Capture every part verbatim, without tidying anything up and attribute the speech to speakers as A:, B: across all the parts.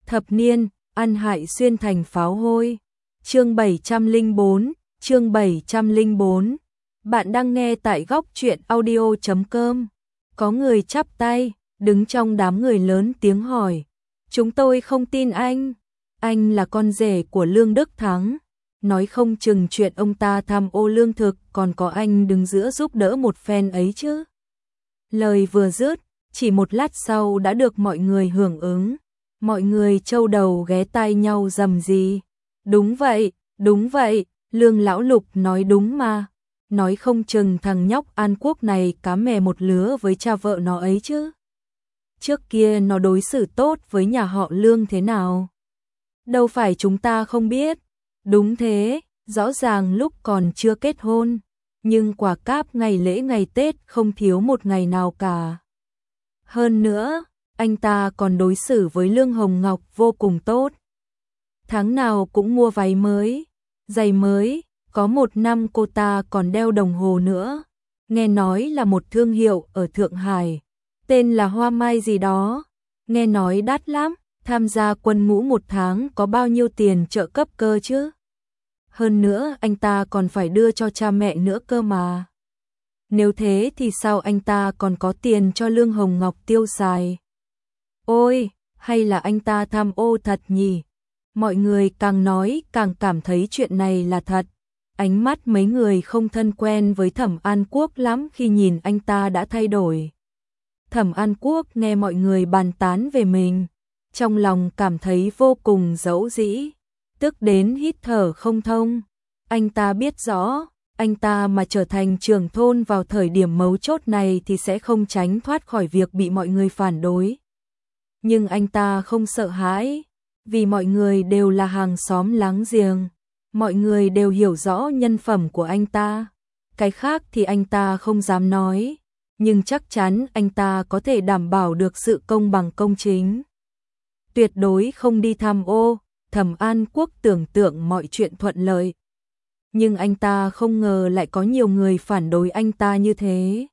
A: Thập niên, ăn hại xuyên thành pháo hôi. Chương bảy trăm lẻ bốn, chương bảy trăm lẻ bốn. Bạn đang nghe tại góc truyện audio chấm com. Có người chắp tay, đứng trong đám người lớn tiếng hỏi. Chúng tôi không tin anh. Anh là con rể của Lương Đức Thắng. Nói không chừng chuyện ông ta tham ô lương thực còn có anh đứng giữa giúp đỡ một phen ấy chứ. Lời vừa dứt, chỉ một lát sau đã được mọi người hưởng ứng. Mọi người trâu đầu ghé tai nhau rầm rì. Đúng vậy, đúng vậy, Lương Lão Lục nói đúng mà. Nói không chừng thằng nhóc An Quốc này cá mè một lứa với cha vợ nó ấy chứ. Trước kia nó đối xử tốt với nhà họ Lương thế nào? Đâu phải chúng ta không biết. Đúng thế, rõ ràng lúc còn chưa kết hôn, nhưng quả cáp ngày lễ ngày Tết không thiếu một ngày nào cả. Hơn nữa, anh ta còn đối xử với Lương Hồng Ngọc vô cùng tốt. Tháng nào cũng mua váy mới, giày mới, có một năm cô ta còn đeo đồng hồ nữa. Nghe nói là một thương hiệu ở Thượng Hải, tên là Hoa Mai gì đó. Nghe nói đắt lắm, tham gia quân ngũ một tháng có bao nhiêu tiền trợ cấp cơ chứ. Hơn nữa anh ta còn phải đưa cho cha mẹ nữa cơ mà. Nếu thế thì sao anh ta còn có tiền cho Lương Hồng Ngọc tiêu xài? Ôi, hay là anh ta tham ô thật nhỉ? Mọi người càng nói càng cảm thấy chuyện này là thật. Ánh mắt mấy người không thân quen với Thẩm An Quốc lắm khi nhìn anh ta đã thay đổi. Thẩm An Quốc nghe mọi người bàn tán về mình, trong lòng cảm thấy vô cùng dẫu dĩ, tức đến hít thở không thông. Anh ta biết rõ, anh ta mà trở thành trưởng thôn vào thời điểm mấu chốt này thì sẽ không tránh thoát khỏi việc bị mọi người phản đối. Nhưng anh ta không sợ hãi, vì mọi người đều là hàng xóm láng giềng, mọi người đều hiểu rõ nhân phẩm của anh ta. Cái khác thì anh ta không dám nói, nhưng chắc chắn anh ta có thể đảm bảo được sự công bằng công chính. Tuyệt đối không đi tham ô. Thẩm An Quốc tưởng tượng mọi chuyện thuận lợi. Nhưng anh ta không ngờ lại có nhiều người phản đối anh ta như thế.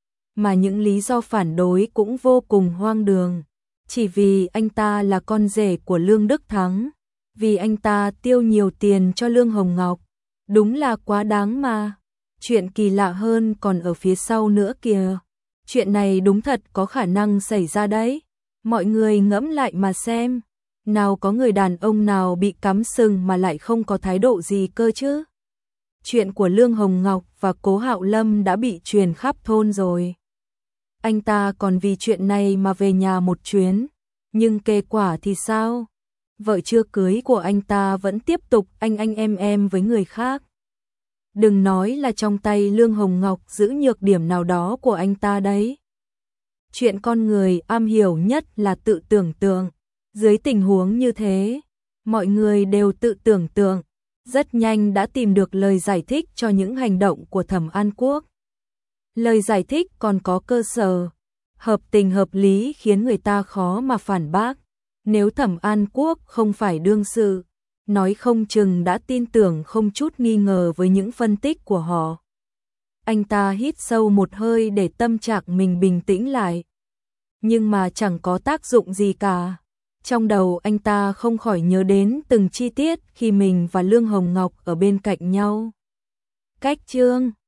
A: Mà những lý do phản đối cũng vô cùng hoang đường. Chỉ vì anh ta là con rể của Lương Đức Thắng. Vì anh ta tiêu nhiều tiền cho Lương Hồng Ngọc. Đúng là quá đáng mà. Chuyện kỳ lạ hơn còn ở phía sau nữa kìa. Chuyện này đúng thật có khả năng xảy ra đấy. Mọi người ngẫm lại mà xem. Nào có người đàn ông nào bị cắm sừng mà lại không có thái độ gì cơ chứ. Chuyện của Lương Hồng Ngọc và Cố Hạo Lâm đã bị truyền khắp thôn rồi. Anh ta còn vì chuyện này mà về nhà một chuyến. Nhưng kết quả thì sao? Vợ chưa cưới của anh ta vẫn tiếp tục anh anh em em với người khác. Đừng nói là trong tay Lương Hồng Ngọc giữ nhược điểm nào đó của anh ta đấy. Chuyện con người am hiểu nhất là tự tưởng tượng. Dưới tình huống như thế, mọi người đều tự tưởng tượng, rất nhanh đã tìm được lời giải thích cho những hành động của Thẩm An Quốc. Lời giải thích còn có cơ sở, hợp tình hợp lý khiến người ta khó mà phản bác. Nếu Thẩm An Quốc không phải đương sự, nói không chừng đã tin tưởng không chút nghi ngờ với những phân tích của họ. Anh ta hít sâu một hơi để tâm trạng mình bình tĩnh lại. Nhưng mà chẳng có tác dụng gì cả. Trong đầu anh ta không khỏi nhớ đến từng chi tiết khi mình và Lương Hồng Ngọc ở bên cạnh nhau. Cách chương